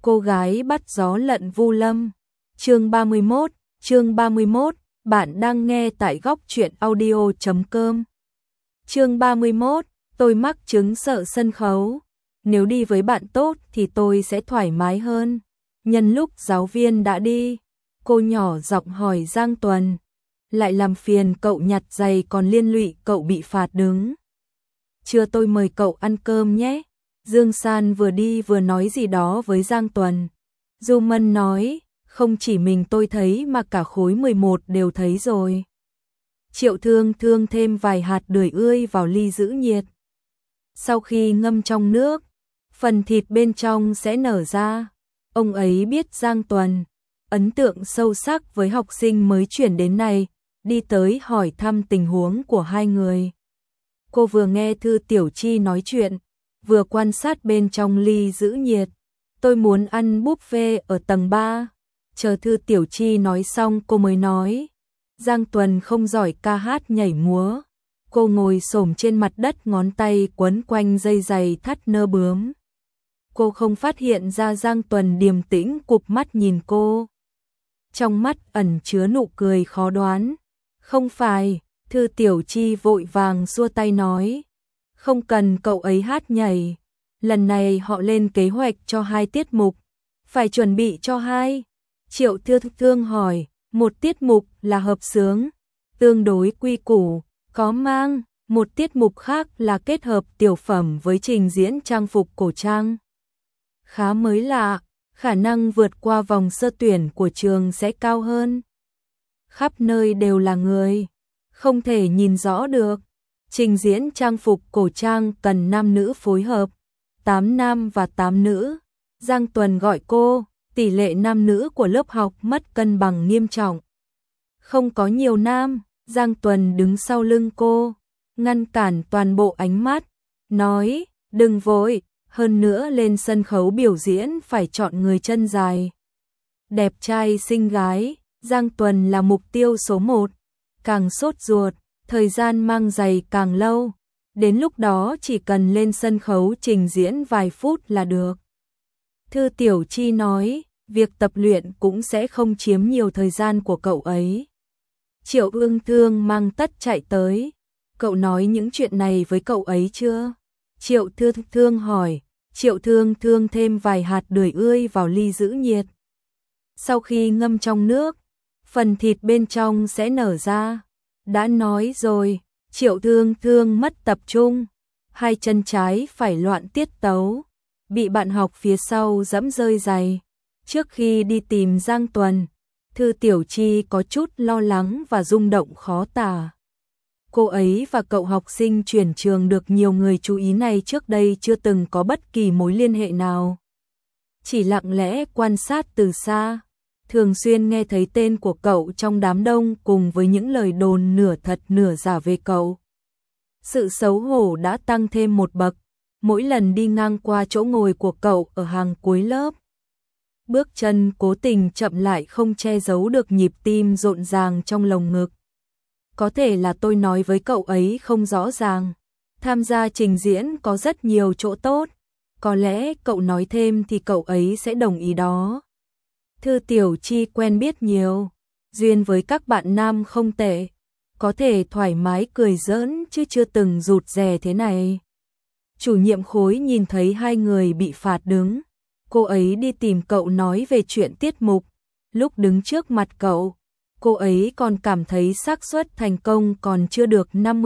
Cô gái bắt gió lận Vu Lâm. Chương 31, bạn đang nghe tại góc truyện audio.com. Chương 31, tôi mắc chứng sợ sân khấu. Nếu đi với bạn tốt thì tôi sẽ thoải mái hơn. Nhân lúc giáo viên đã đi, cô nhỏ giọng hỏi Giang Tuần, lại làm phiền cậu nhặt giày còn liên lụy cậu bị phạt đứng. Trưa tôi mời cậu ăn cơm nhé. Dương San vừa đi vừa nói gì đó với Giang Tuần. Du Mân nói, không chỉ mình tôi thấy mà cả khối 11 đều thấy rồi. Triệu Thương Thương thêm vài hạt bưởi ươi vào ly giữ nhiệt. Sau khi ngâm trong nước, phần thịt bên trong sẽ nở ra. Ông ấy biết Giang Tuần ấn tượng sâu sắc với học sinh mới chuyển đến này, đi tới hỏi thăm tình huống của hai người. Cô vừa nghe Thư Tiểu Chi nói chuyện, vừa quan sát bên trong ly giữ nhiệt. Tôi muốn ăn buffet ở tầng 3. Chờ Thư Tiểu Chi nói xong cô mới nói. Giang Tuần không giỏi ca hát nhảy múa. Cô ngồi xổm trên mặt đất, ngón tay quấn quanh dây giày thắt nơ bướm. Cô không phát hiện ra Giang Tuần điềm tĩnh cụp mắt nhìn cô. Trong mắt ẩn chứa nụ cười khó đoán. Không phải, Thư Tiểu Chi vội vàng xua tay nói. Không cần cậu ấy hát nhảy. Lần này họ lên kế hoạch cho 2 tiết mục. Phải chuẩn bị cho 2. Triệu Thương hỏi, một tiết mục là hợp xướng, tương đối quy củ, có mang. Một tiết mục khác là kết hợp tiểu phẩm với trình diễn trang phục cổ trang. Khá mới lạ, khả năng vượt qua vòng sơ tuyển của trường sẽ cao hơn. Khắp nơi đều là người, không thể nhìn rõ được. Trình diễn trang phục cổ trang cần nam nữ phối hợp, 8 nam và 8 nữ. Giang Tuần gọi cô, tỷ lệ nam nữ của lớp học mất cân bằng nghiêm trọng. Không có nhiều nam. Giang Tuần đứng sau lưng cô, ngăn cản toàn bộ ánh mắt, nói, đừng vội, hơn nữa lên sân khấu biểu diễn phải chọn người chân dài. Đẹp trai xinh gái, Giang Tuần là mục tiêu số 1, càng sốt ruột, thời gian mang giày càng lâu, đến lúc đó chỉ cần lên sân khấu trình diễn vài phút là được. Thư Tiểu Chi nói, việc tập luyện cũng sẽ không chiếm nhiều thời gian của cậu ấy. Triệu Ương Thương mang tất chạy tới. Cậu nói những chuyện này với cậu ấy chưa? Triệu Thương hỏi. Triệu Thương thêm vài hạt bưởi ươi vào ly giữ nhiệt. Sau khi ngâm trong nước, phần thịt bên trong sẽ nở ra. Đã nói rồi, Triệu Thương mất tập trung. 2 chân trái phải loạn tiết tấu, bị bạn học phía sau giẫm rơi giày. Trước khi đi tìm Giang Tuần, Thư Tiểu Chi có chút lo lắng và rung động khó tả. Cô ấy và cậu học sinh chuyển trường được nhiều người chú ý này trước đây chưa từng có bất kỳ mối liên hệ nào. Chỉ lặng lẽ quan sát từ xa, thường xuyên nghe thấy tên của cậu trong đám đông cùng với những lời đồn nửa thật nửa giả về cậu. Sự xấu hổ đã tăng thêm một bậc, mỗi lần đi ngang qua chỗ ngồi của cậu ở hàng cuối lớp. Bước chân cố tình chậm lại không che giấu được nhịp tim rộn ràng trong lồng ngực. Có thể là tôi nói với cậu ấy không rõ ràng. Tham gia trình diễn có rất nhiều chỗ tốt. Có lẽ cậu nói thêm thì cậu ấy sẽ đồng ý đó. Thư Tiểu Chi quen biết nhiều. Duyên với các bạn nam không tệ. Có thể thoải mái cười giỡn chứ chưa từng rụt rè thế này. Chủ nhiệm khối nhìn thấy 2 người bị phạt đứng. Cô ấy đi tìm cậu nói về chuyện tiết mục. Lúc đứng trước mặt cậu, cô ấy còn cảm thấy xác suất thành công còn chưa được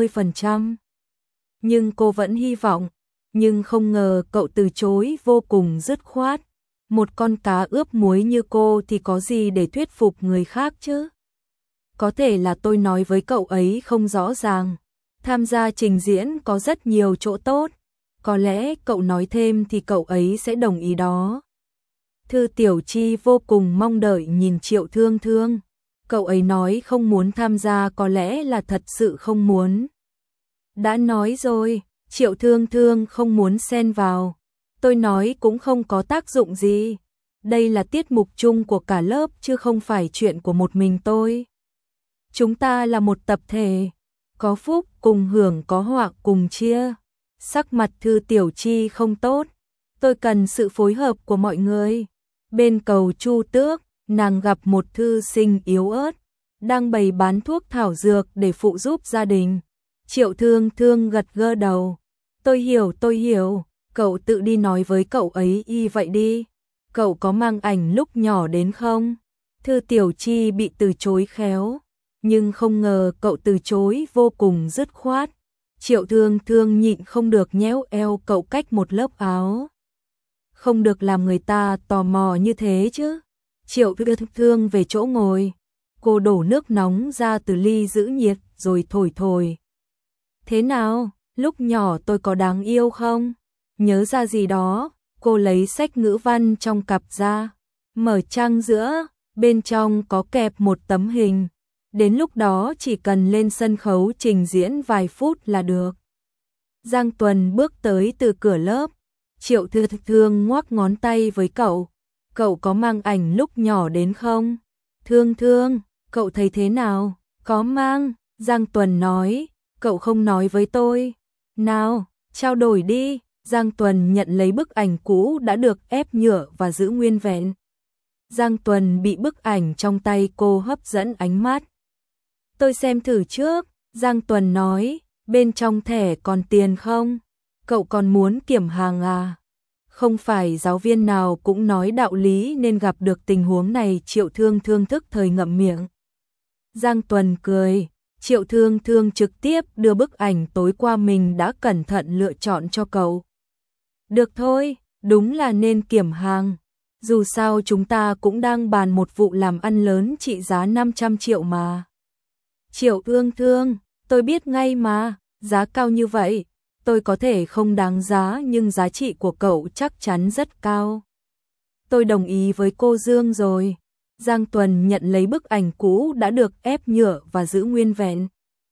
50%. Nhưng cô vẫn hy vọng, nhưng không ngờ cậu từ chối vô cùng dứt khoát. Một con cá ướp muối như cô thì có gì để thuyết phục người khác chứ? Có thể là tôi nói với cậu ấy không rõ ràng. Tham gia trình diễn có rất nhiều chỗ tốt. Có lẽ cậu nói thêm thì cậu ấy sẽ đồng ý đó. Thư Tiểu Chi vô cùng mong đợi nhìn Triệu Thương. Cậu ấy nói không muốn tham gia có lẽ là thật sự không muốn. Đã nói rồi, Triệu Thương không muốn xen vào. Tôi nói cũng không có tác dụng gì. Đây là tiết mục chung của cả lớp chứ không phải chuyện của một mình tôi. Chúng ta là một tập thể. Có phúc cùng hưởng, có họa cùng chia. Sắc mặt Thư Tiểu Chi không tốt. Tôi cần sự phối hợp của mọi người. Bên cầu Chu Tước, nàng gặp một thư sinh yếu ớt, đang bày bán thuốc thảo dược để phụ giúp gia đình. Triệu Thương Thương gật gơ đầu. Tôi hiểu, cậu tự đi nói với cậu ấy y vậy đi. Cậu có mang ảnh lúc nhỏ đến không? Thư Tiểu Chi bị từ chối khéo, nhưng không ngờ cậu từ chối vô cùng dứt khoát. Triệu Thương Thương nhịn không được nhéo eo cậu cách một lớp áo. Không được làm người ta tò mò như thế chứ. Triệu Thương Thương về chỗ ngồi. Cô đổ nước nóng ra từ ly giữ nhiệt rồi thổi. Thế nào, lúc nhỏ tôi có đáng yêu không? Nhớ ra gì đó, cô lấy sách ngữ văn trong cặp ra, mở trang giữa, bên trong có kẹp một tấm hình. Đến lúc đó chỉ cần lên sân khấu trình diễn vài phút là được. Giang Tuần bước tới từ cửa lớp. Triệu Thư Thương ngoắc ngón tay với cậu. Cậu có mang ảnh lúc nhỏ đến không? Thương Thương, cậu thấy thế nào? Có mang, Giang Tuần nói. Cậu không nói với tôi. Nào, trao đổi đi. Giang Tuần nhận lấy bức ảnh cũ đã được ép nhựa và giữ nguyên vẹn. Giang Tuần bị bức ảnh trong tay cô hấp dẫn ánh mắt. Tôi xem thử trước, Giang Tuần nói, bên trong thẻ còn tiền không? Cậu còn muốn kiểm hàng à? Không phải giáo viên nào cũng nói đạo lý nên gặp được tình huống này. Triệu Thương Thương thức thời ngậm miệng. Giang Tuần cười, Triệu Thương Thương trực tiếp đưa bức ảnh tối qua mình đã cẩn thận lựa chọn cho cậu. Được thôi, đúng là nên kiểm hàng. Dù sao chúng ta cũng đang bàn một vụ làm ăn lớn trị giá 500 triệu mà. Triệu Thương Thương, tôi biết ngay mà, giá cao như vậy, tôi có thể không đáng giá nhưng giá trị của cậu chắc chắn rất cao. Tôi đồng ý với cô Dương rồi. Giang Tuần nhận lấy bức ảnh cũ đã được ép nhựa và giữ nguyên vẹn.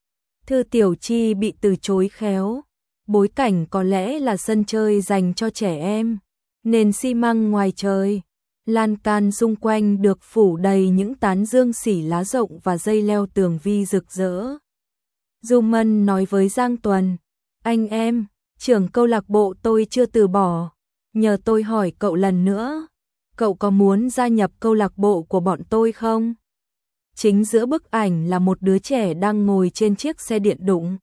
Thư Tiểu Chi bị từ chối khéo. Bối cảnh có lẽ là sân chơi dành cho trẻ em. Nền xi măng ngoài trời. Lan can xung quanh được phủ đầy những tán dương xỉ lá rộng và dây leo tường vi rực rỡ. Du Mân nói với Giang Tuần, anh em, trưởng câu lạc bộ tôi chưa từ bỏ, nhờ tôi hỏi cậu lần nữa, cậu có muốn gia nhập câu lạc bộ của bọn tôi không? Chính giữa bức ảnh là một đứa trẻ đang ngồi trên chiếc xe điện đụng.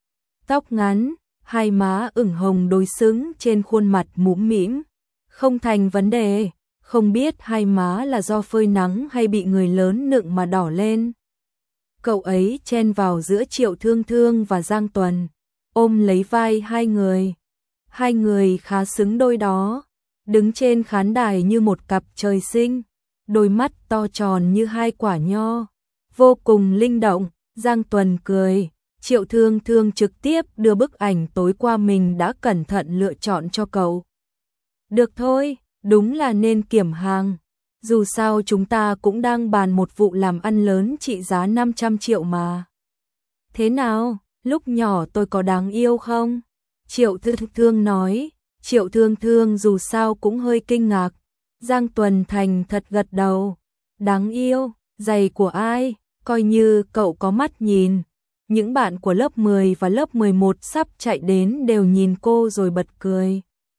Tóc ngắn, hai má ửng hồng đối xứng trên khuôn mặt mũm mĩm, không thành vấn đề. Không biết hai má là do phơi nắng hay bị người lớn nựng mà đỏ lên. Cậu ấy chen vào giữa Triệu Thương Thương và Giang Tuần, ôm lấy vai hai người. Hai người khá xứng đôi đó, đứng trên khán đài như một cặp trời sinh, đôi mắt to tròn như hai quả nho, vô cùng linh động. Giang Tuần cười, Triệu Thương Thương trực tiếp đưa bức ảnh tối qua mình đã cẩn thận lựa chọn cho cậu. Được thôi. Đúng là nên kiểm hàng. Dù sao chúng ta cũng đang bàn một vụ làm ăn lớn trị giá 500 triệu mà. Thế nào, lúc nhỏ tôi có đáng yêu không? Triệu Thư Thương nói. Triệu Thương Thương dù sao cũng hơi kinh ngạc. Giang Tuần thành thật gật đầu. Đáng yêu, giày của ai? Coi như cậu có mắt nhìn. Những bạn của lớp 10 và lớp 11 sắp chạy đến đều nhìn cô rồi bật cười.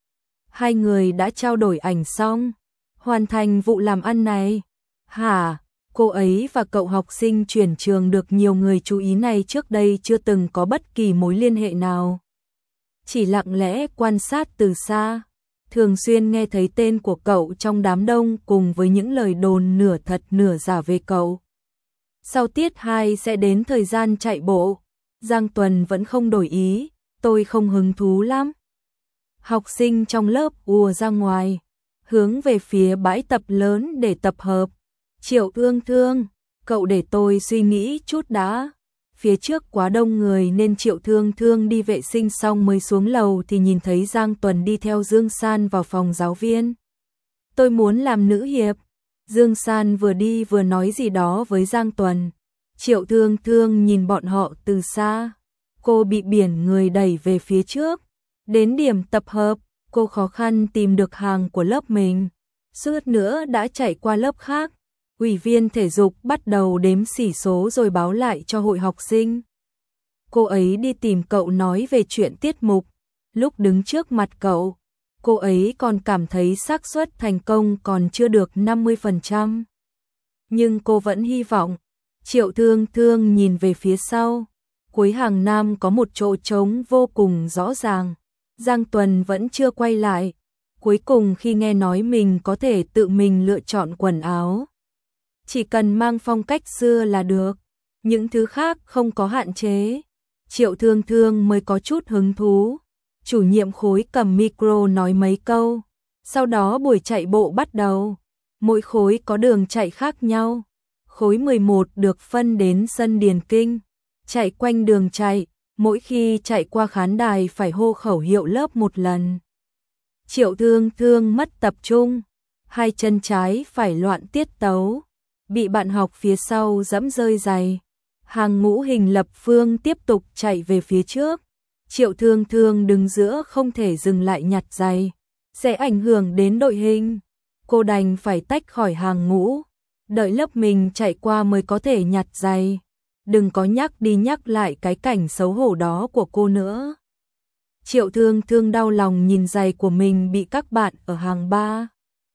Hai người đã trao đổi ảnh xong, hoàn thành vụ làm ăn này. Hả, cô ấy và cậu học sinh chuyển trường được nhiều người chú ý này trước đây chưa từng có bất kỳ mối liên hệ nào. Chỉ lặng lẽ quan sát từ xa, thường xuyên nghe thấy tên của cậu trong đám đông cùng với những lời đồn nửa thật nửa giả về cậu. Sau tiết 2 sẽ đến thời gian chạy bộ, Giang Tuần vẫn không đổi ý, tôi không hứng thú lắm. Học sinh trong lớp ùa ra ngoài, hướng về phía bãi tập lớn để tập hợp. Triệu Thương Thương, cậu để tôi suy nghĩ chút đã. Phía trước quá đông người nên Triệu Thương Thương đi vệ sinh xong mới xuống lầu thì nhìn thấy Giang Tuần đi theo Dương San vào phòng giáo viên. Tôi muốn làm nữ hiệp. Dương San vừa đi vừa nói gì đó với Giang Tuần. Triệu Thương Thương nhìn bọn họ từ xa. Cô bị biển người đẩy về phía trước. Đến điểm tập hợp, cô khó khăn tìm được hàng của lớp mình. Suốt nữa đã chạy qua lớp khác. Ủy viên thể dục bắt đầu đếm xỉ số rồi báo lại cho hội học sinh. Cô ấy đi tìm cậu nói về chuyện tiết mục. Lúc đứng trước mặt cậu, cô ấy còn cảm thấy xác suất thành công còn chưa được 50%. Nhưng cô vẫn hy vọng. Triệu Thương Thương nhìn về phía sau, cuối hàng nam có một chỗ trống vô cùng rõ ràng. Giang Tuần vẫn chưa quay lại. Cuối cùng khi nghe nói mình có thể tự mình lựa chọn quần áo, chỉ cần mang phong cách xưa là được, những thứ khác không có hạn chế. Triệu Thương Thương mới có chút hứng thú. Chủ nhiệm khối cầm micro nói mấy câu, sau đó buổi chạy bộ bắt đầu. Mỗi khối có đường chạy khác nhau. Khối 11 được phân đến sân Điền Kinh, chạy quanh đường chạy, mỗi khi chạy qua khán đài phải hô khẩu hiệu lớp một lần. Triệu Thương Thương mất tập trung, hai chân trái phải loạn tiết tấu, bị bạn học phía sau giẫm rơi giày. Hàng ngũ hình lập phương tiếp tục chạy về phía trước. Triệu Thương Thương đứng giữa không thể dừng lại nhặt giày, sẽ ảnh hưởng đến đội hình. Cô đành phải tách khỏi hàng ngũ, đợi lớp mình chạy qua mới có thể nhặt giày. Đừng có nhắc đi nhắc lại cái cảnh xấu hổ đó của cô nữa. Triệu Thương Thương đau lòng nhìn giày của mình bị các bạn ở hàng 3,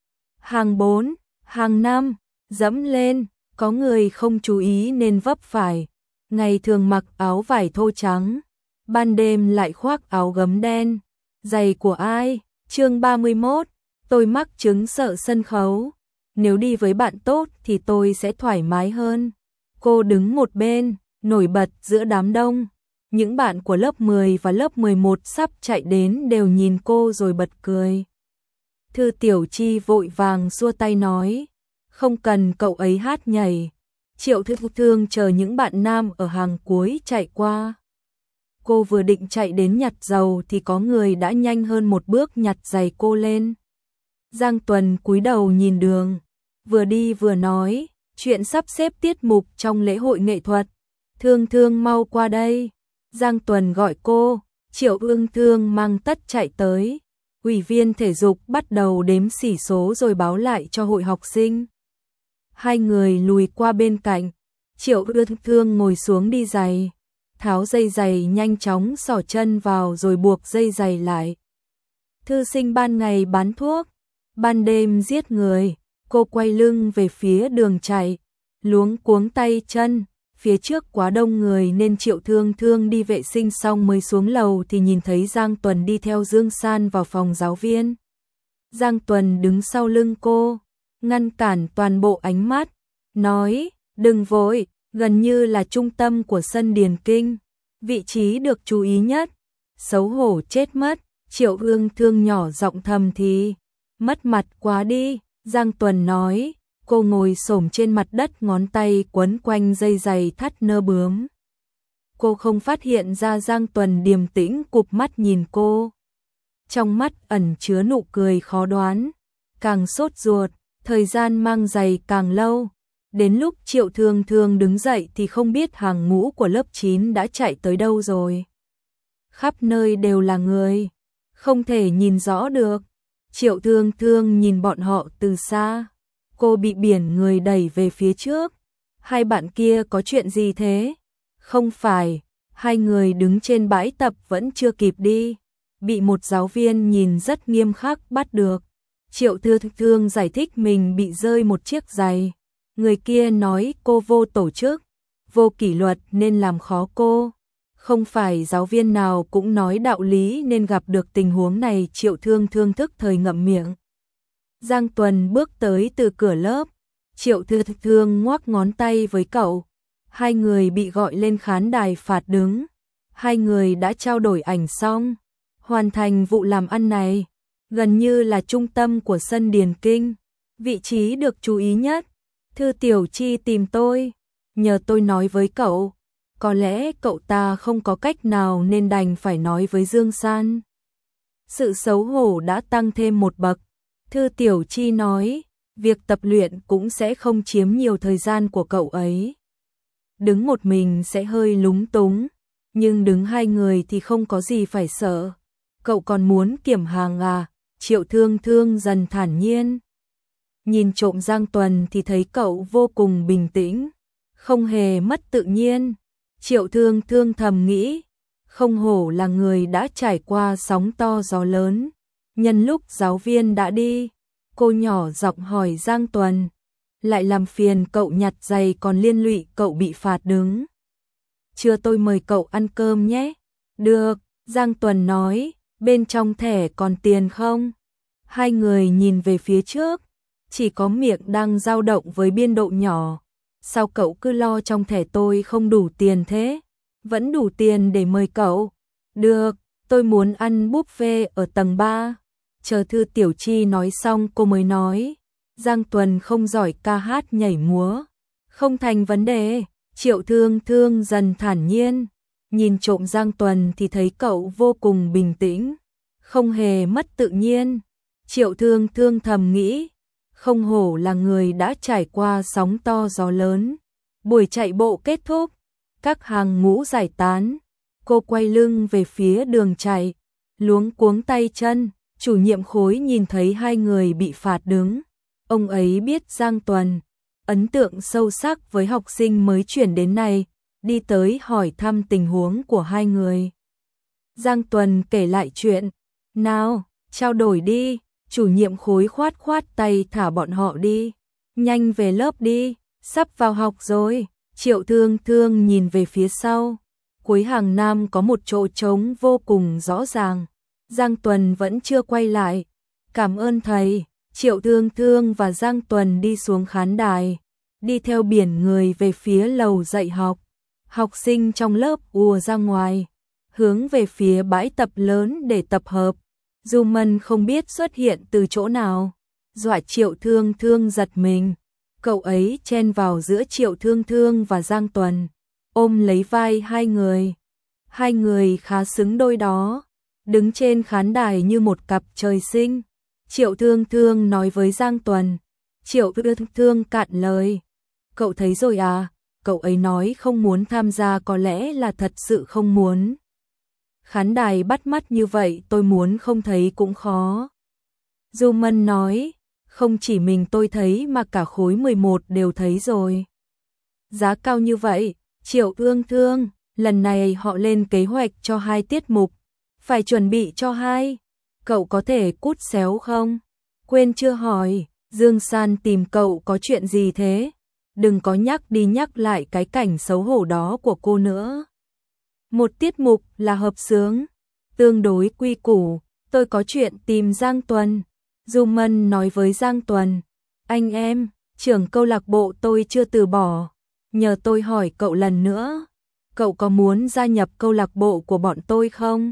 hàng 4, hàng 5 dẫm lên, có người không chú ý nên vấp phải. Ngày thường mặc áo vải thô trắng, ban đêm lại khoác áo gấm đen. Giày của ai? Chương 31, tôi mắc chứng sợ sân khấu. Nếu đi với bạn tốt thì tôi sẽ thoải mái hơn. Cô đứng một bên, nổi bật giữa đám đông. Những bạn của lớp 10 và lớp 11 sắp chạy đến đều nhìn cô rồi bật cười. Thư Tiểu Chi vội vàng xua tay nói, không cần cậu ấy hát nhảy. Triệu Thương Thương chờ những bạn nam ở hàng cuối chạy qua. Cô vừa định chạy đến nhặt dầu thì có người đã nhanh hơn một bước nhặt giày cô lên. Giang Tuần cúi đầu nhìn đường, vừa đi vừa nói, chuyện sắp xếp tiết mục trong lễ hội nghệ thuật. Thương Thương mau qua đây. Giang Tuần gọi cô, Triệu Thương Thương mang tất chạy tới. Ủy viên thể dục bắt đầu đếm xỉ số rồi báo lại cho hội học sinh. Hai người lùi qua bên cạnh, Triệu Thương Thương ngồi xuống đi giày, tháo dây giày nhanh chóng xỏ chân vào rồi buộc dây giày lại. Thư sinh ban ngày bán thuốc, ban đêm giết người. Cô quay lưng về phía đường chạy, luống cuống tay chân. Phía trước quá đông người nên Triệu Thương Thương đi vệ sinh xong mới xuống lầu thì nhìn thấy Giang Tuần đi theo Dương San vào phòng giáo viên. Giang Tuần đứng sau lưng cô, ngăn cản toàn bộ ánh mắt, nói, đừng vội, gần như là trung tâm của sân Điền Kinh, vị trí được chú ý nhất. Xấu hổ chết mất. Triệu Thương Thương nhỏ giọng thầm thì, mất mặt quá đi. Giang Tuần nói, cô ngồi xổm trên mặt đất, ngón tay quấn quanh dây giày thắt nơ bướm. Cô không phát hiện ra Giang Tuần điềm tĩnh cụp mắt nhìn cô. Trong mắt ẩn chứa nụ cười khó đoán, càng sốt ruột, thời gian mang giày càng lâu. Đến lúc Triệu Thương Thương đứng dậy thì không biết hàng ngũ của lớp 9 đã chạy tới đâu rồi. Khắp nơi đều là người, không thể nhìn rõ được. Triệu Thương Thương nhìn bọn họ từ xa. Cô bị biển người đẩy về phía trước. Hai bạn kia có chuyện gì thế? Không phải, hai người đứng trên bãi tập vẫn chưa kịp đi, bị một giáo viên nhìn rất nghiêm khắc bắt được. Triệu Thương Thương giải thích mình bị rơi một chiếc giày. Người kia nói cô vô tổ chức, vô kỷ luật nên làm khó cô. Không phải giáo viên nào cũng nói đạo lý nên gặp được tình huống này. Triệu Thương Thương thức thời ngậm miệng. Giang Tuần bước tới từ cửa lớp. Triệu Thương Thương ngoắc ngón tay với cậu. Hai người bị gọi lên khán đài phạt đứng. Hai người đã trao đổi ảnh xong, hoàn thành vụ làm ăn này. Gần như là trung tâm của sân Điền Kinh, vị trí được chú ý nhất. Thư Tiểu Chi tìm tôi, nhờ tôi nói với cậu. Có lẽ cậu ta không có cách nào nên đành phải nói với Dương San. Sự xấu hổ đã tăng thêm một bậc. Thư Tiểu Chi nói, việc tập luyện cũng sẽ không chiếm nhiều thời gian của cậu ấy. Đứng một mình sẽ hơi lúng túng, nhưng đứng hai người thì không có gì phải sợ. Cậu còn muốn kiểm hàng à? Triệu Thương Thương dần thản nhiên. Nhìn trộm Giang Tuần thì thấy cậu vô cùng bình tĩnh, không hề mất tự nhiên. Triệu Thương Thương thầm nghĩ, không hổ là người đã trải qua sóng to gió lớn, Nhân lúc giáo viên đã đi, cô nhỏ giọng hỏi Giang Tuần, lại làm phiền cậu nhặt giày còn liên lụy cậu bị phạt đứng. Chưa, tôi mời cậu ăn cơm nhé. Được, Giang Tuần nói, bên trong thẻ còn tiền không? Hai người nhìn về phía trước, chỉ có miệng đang dao động với biên độ nhỏ. Sao cậu cứ lo trong thẻ tôi không đủ tiền thế? Vẫn đủ tiền để mời cậu. Được, tôi muốn ăn buffet ở tầng 3. Chờ Thư Tiểu Chi nói xong cô mới nói, Giang Tuần không giỏi ca hát nhảy múa. Không thành vấn đề. Triệu Thương Thương dần thản nhiên, nhìn trộm Giang Tuần thì thấy cậu vô cùng bình tĩnh, không hề mất tự nhiên. Triệu Thương Thương thầm nghĩ, không hổ là người đã trải qua sóng to gió lớn. Buổi chạy bộ kết thúc, các hàng ngũ giải tán, cô quay lưng về phía đường chạy, luống cuống tay chân. Chủ nhiệm khối nhìn thấy hai người bị phạt đứng, ông ấy biết Giang Tuần ấn tượng sâu sắc với học sinh mới chuyển đến này, đi tới hỏi thăm tình huống của hai người. Giang Tuần kể lại chuyện, nào, trao đổi đi. Chủ nhiệm khối khoát khoát tay thả bọn họ đi, nhanh về lớp đi, sắp vào học rồi. Triệu Thương Thương nhìn về phía sau, cuối hàng nam có một chỗ trống vô cùng rõ ràng. Giang Tuần vẫn chưa quay lại. Cảm ơn thầy. Triệu Thương Thương và Giang Tuần đi xuống khán đài, đi theo biển người về phía lầu dạy học. Học sinh trong lớp ùa ra ngoài, hướng về phía bãi tập lớn để tập hợp. Du Mân không biết xuất hiện từ chỗ nào, dọa Triệu Thương Thương giật mình. Cậu ấy chen vào giữa Triệu Thương Thương và Giang Tuần, ôm lấy vai hai người. Hai người khá xứng đôi đó, đứng trên khán đài như một cặp trời sinh. Triệu Thương Thương nói với Giang Tuần. Triệu Thương Thương cạn lời. Cậu thấy rồi à, cậu ấy nói không muốn tham gia có lẽ là thật sự không muốn. Khán đài bắt mắt như vậy tôi muốn không thấy cũng khó. Du Mân nói, không chỉ mình tôi thấy mà cả khối 11 đều thấy rồi. Giá cao như vậy, Triệu Thương Thương, lần này họ lên kế hoạch cho 2 tiết mục, phải chuẩn bị cho 2. Cậu có thể cút xéo không? Quên chưa hỏi, Dương San tìm cậu có chuyện gì thế? Đừng có nhắc đi nhắc lại cái cảnh xấu hổ đó của cô nữa. Một tiết mục là hợp xướng, tương đối quy củ, tôi có chuyện tìm Giang Tuần. Du Mân nói với Giang Tuần, anh em, trưởng câu lạc bộ tôi chưa từ bỏ, nhờ tôi hỏi cậu lần nữa, cậu có muốn gia nhập câu lạc bộ của bọn tôi không?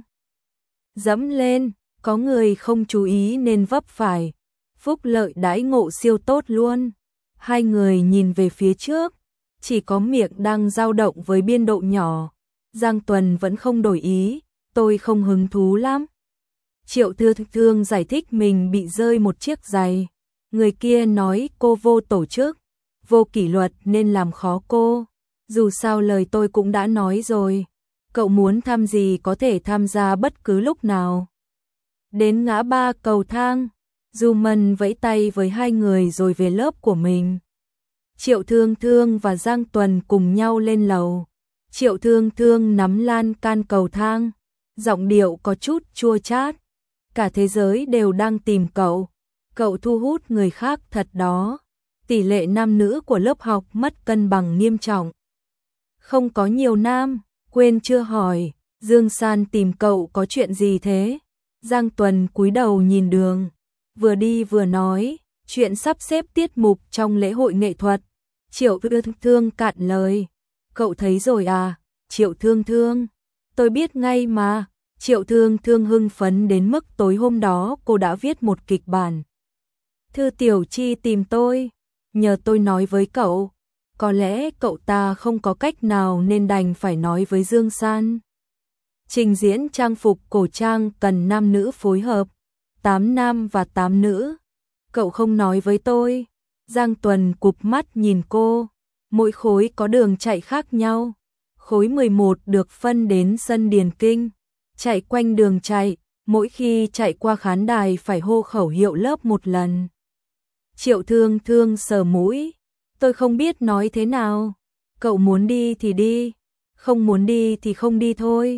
Dẫm lên, có người không chú ý nên vấp phải, phúc lợi đãi ngộ siêu tốt luôn. Hai người nhìn về phía trước, chỉ có miệng đang dao động với biên độ nhỏ. Giang Tuần vẫn không đổi ý, tôi không hứng thú lắm. Triệu Thương Thương giải thích mình bị rơi một chiếc giày. Người kia nói cô vô tổ chức, vô kỷ luật nên làm khó cô. Dù sao lời tôi cũng đã nói rồi, cậu muốn tham gì có thể tham gia bất cứ lúc nào. Đến ngã ba cầu thang, Du Mân vẫy tay với hai người rồi về lớp của mình. Triệu Thương Thương và Giang Tuần cùng nhau lên lầu. Triệu Thương Thương nắm lan can cầu thang, giọng điệu có chút chua chát. Cả thế giới đều đang tìm cậu. Cậu thu hút người khác thật đó. Tỷ lệ nam nữ của lớp học mất cân bằng nghiêm trọng. Không có nhiều nam, quên chưa hỏi, Dương San tìm cậu có chuyện gì thế? Giang Tuần cúi đầu nhìn đường, vừa đi vừa nói, chuyện sắp xếp tiết mục trong lễ hội nghệ thuật. Triệu Thương Thương cạn lời. Cậu thấy rồi à, Triệu Thương Thương? Tôi biết ngay mà. Triệu Thương Thương hưng phấn đến mức tối hôm đó cô đã viết một kịch bản. Thư Tiểu Chi tìm tôi, nhờ tôi nói với cậu. Có lẽ cậu ta không có cách nào nên đành phải nói với Dương San. Trình diễn trang phục cổ trang cần nam nữ phối hợp, 8 nam và 8 nữ. Cậu không nói với tôi. Giang Tuần cụp mắt nhìn cô. Mỗi khối có đường chạy khác nhau. Khối 11 được phân đến sân Điền Kinh, chạy quanh đường chạy, mỗi khi chạy qua khán đài phải hô khẩu hiệu lớp một lần. Triệu Thương Thương sờ mũi, tôi không biết nói thế nào. Cậu muốn đi thì đi, không muốn đi thì không đi thôi.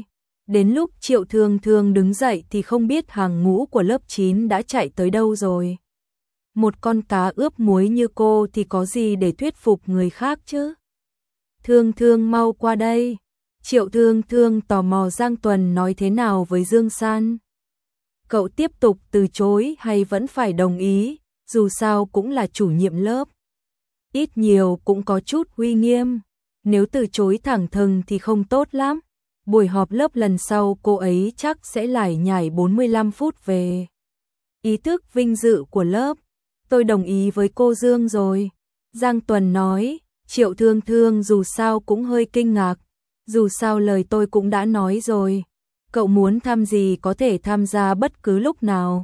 Đến lúc Triệu Thương Thương đứng dậy thì không biết hàng ngũ của lớp 9 đã chạy tới đâu rồi. Một con cá ướp muối như cô thì có gì để thuyết phục người khác chứ? Thương Thương mau qua đây. Triệu Thương Thương tò mò Giang Tuần nói thế nào với Dương San. Cậu tiếp tục từ chối hay vẫn phải đồng ý, dù sao cũng là chủ nhiệm lớp. Ít nhiều cũng có chút uy nghiêm, nếu từ chối thẳng thừng thì không tốt lắm. Buổi họp lớp lần sau cô ấy chắc sẽ lải nhải 45 phút về ý thức vinh dự của lớp. Tôi đồng ý với cô Dương rồi. Giang Tuần nói. Triệu Thương Thương dù sao cũng hơi kinh ngạc. Dù sao lời tôi cũng đã nói rồi. Cậu muốn tham gì có thể tham gia bất cứ lúc nào.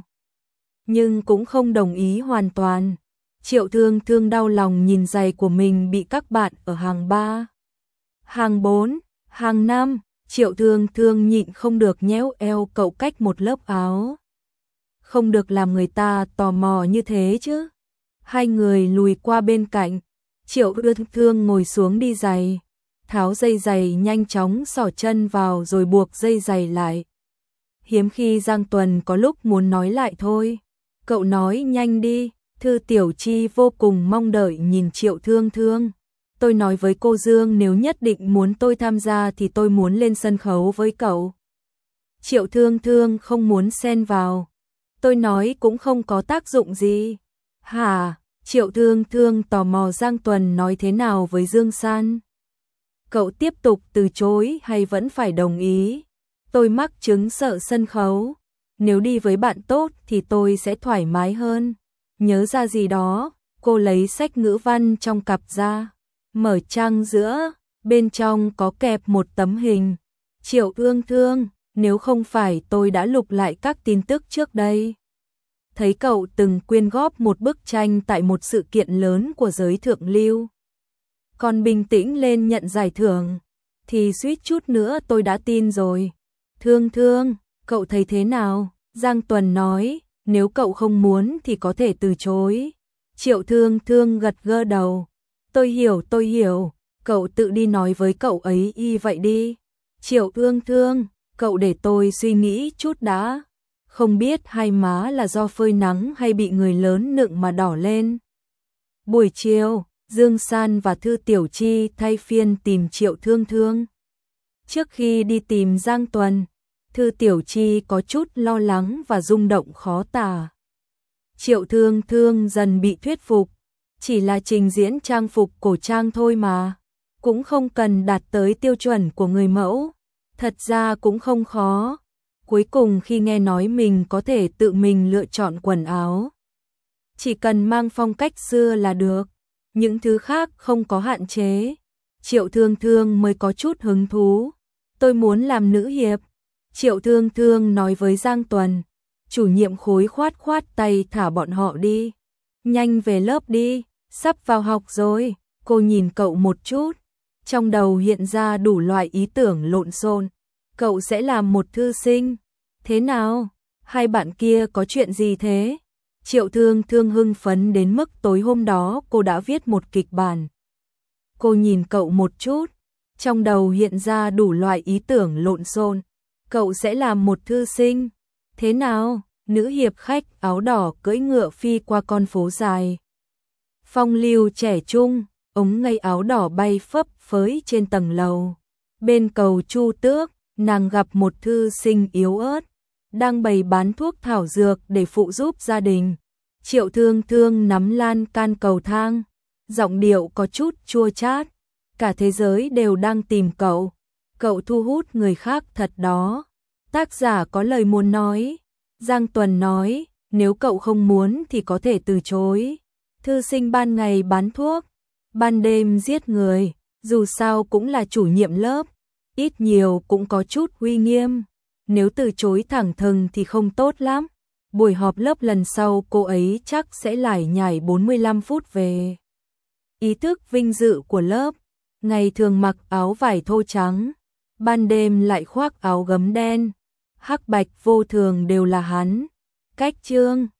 Nhưng cũng không đồng ý hoàn toàn. Triệu Thương Thương đau lòng nhìn giày của mình bị các bạn ở hàng 3, hàng 4, hàng 5. Triệu Thương Thương nhịn không được nhéo eo cậu cách một lớp áo. Không được làm người ta tò mò như thế chứ. Hai người lùi qua bên cạnh. Triệu Thương Thương ngồi xuống đi giày. Tháo dây giày nhanh chóng xỏ chân vào rồi buộc dây giày lại. Hiếm khi Giang Tuần có lúc muốn nói lại thôi. Cậu nói nhanh đi. Thư Tiểu Chi vô cùng mong đợi nhìn Triệu Thương Thương. Tôi nói với cô Dương nếu nhất định muốn tôi tham gia thì tôi muốn lên sân khấu với cậu. Triệu Thương Thương không muốn xen vào. Tôi nói cũng không có tác dụng gì. Hả? Triệu Thương Thương tò mò Giang Tuần nói thế nào với Dương San. Cậu tiếp tục từ chối hay vẫn phải đồng ý? Tôi mắc chứng sợ sân khấu. Nếu đi với bạn tốt thì tôi sẽ thoải mái hơn. Nhớ ra gì đó, cô lấy sách ngữ văn trong cặp ra. Mở trang giữa, bên trong có kẹp một tấm hình. Triệu Thương Thương, nếu không phải tôi đã lục lại các tin tức trước đây. Thấy cậu từng quyên góp một bức tranh tại một sự kiện lớn của giới thượng lưu. Còn bình tĩnh lên nhận giải thưởng, thì suýt chút nữa tôi đã tin rồi. Thương Thương, cậu thấy thế nào? Giang Tuần nói, nếu cậu không muốn thì có thể từ chối. Triệu Thương Thương gật gơ đầu. Tôi hiểu, cậu tự đi nói với cậu ấy y vậy đi. Triệu Thương Thương, cậu để tôi suy nghĩ chút đã. Không biết hai má là do phơi nắng hay bị người lớn nựng mà đỏ lên. Buổi chiều, Dương San và Thư Tiểu Chi thay phiên tìm Triệu Thương Thương. Trước khi đi tìm Giang Tuần, Thư Tiểu Chi có chút lo lắng và rung động khó tả. Triệu Thương Thương dần bị thuyết phục. Chỉ là trình diễn trang phục cổ trang thôi mà. Cũng không cần đạt tới tiêu chuẩn của người mẫu. Thật ra cũng không khó. Cuối cùng khi nghe nói mình có thể tự mình lựa chọn quần áo. Chỉ cần mang phong cách xưa là được. Những thứ khác không có hạn chế. Triệu Thương Thương mới có chút hứng thú. Tôi muốn làm nữ hiệp. Triệu Thương Thương nói với Giang Tuần. Chủ nhiệm khối khoát khoát tay thả bọn họ đi. Nhanh về lớp đi, sắp vào học rồi. Cô nhìn cậu một chút. Trong đầu hiện ra đủ loại ý tưởng lộn xộn. Cậu sẽ làm một thư sinh. Thế nào? Hai bạn kia có chuyện gì thế? Triệu Thương Thương hưng phấn đến mức tối hôm đó cô đã viết một kịch bản. Cô nhìn cậu một chút. Trong đầu hiện ra đủ loại ý tưởng lộn xộn. Cậu sẽ làm một thư sinh. Thế nào? Nữ hiệp khách áo đỏ cưỡi ngựa phi qua con phố dài. Phong lưu trẻ trung, ống ngây áo đỏ bay phấp phới trên tầng lầu. Bên cầu Chu Tước, nàng gặp một thư sinh yếu ớt, đang bày bán thuốc thảo dược để phụ giúp gia đình. Triệu Thương Thương nắm lan can cầu thang, giọng điệu có chút chua chát. Cả thế giới đều đang tìm cậu. Cậu thu hút người khác thật đó. Tác giả có lời muốn nói. Giang Tuần nói, nếu cậu không muốn thì có thể từ chối. Thư sinh ban ngày bán thuốc, ban đêm giết người, dù sao cũng là chủ nhiệm lớp, ít nhiều cũng có chút uy nghiêm. Nếu từ chối thẳng thừng thì không tốt lắm. Buổi họp lớp lần sau cô ấy chắc sẽ lải nhải 45 phút về ý thức vinh dự của lớp. Ngày thường mặc áo vải thô trắng, ban đêm lại khoác áo gấm đen. Hắc bạch vô thường đều là hắn. Cách chương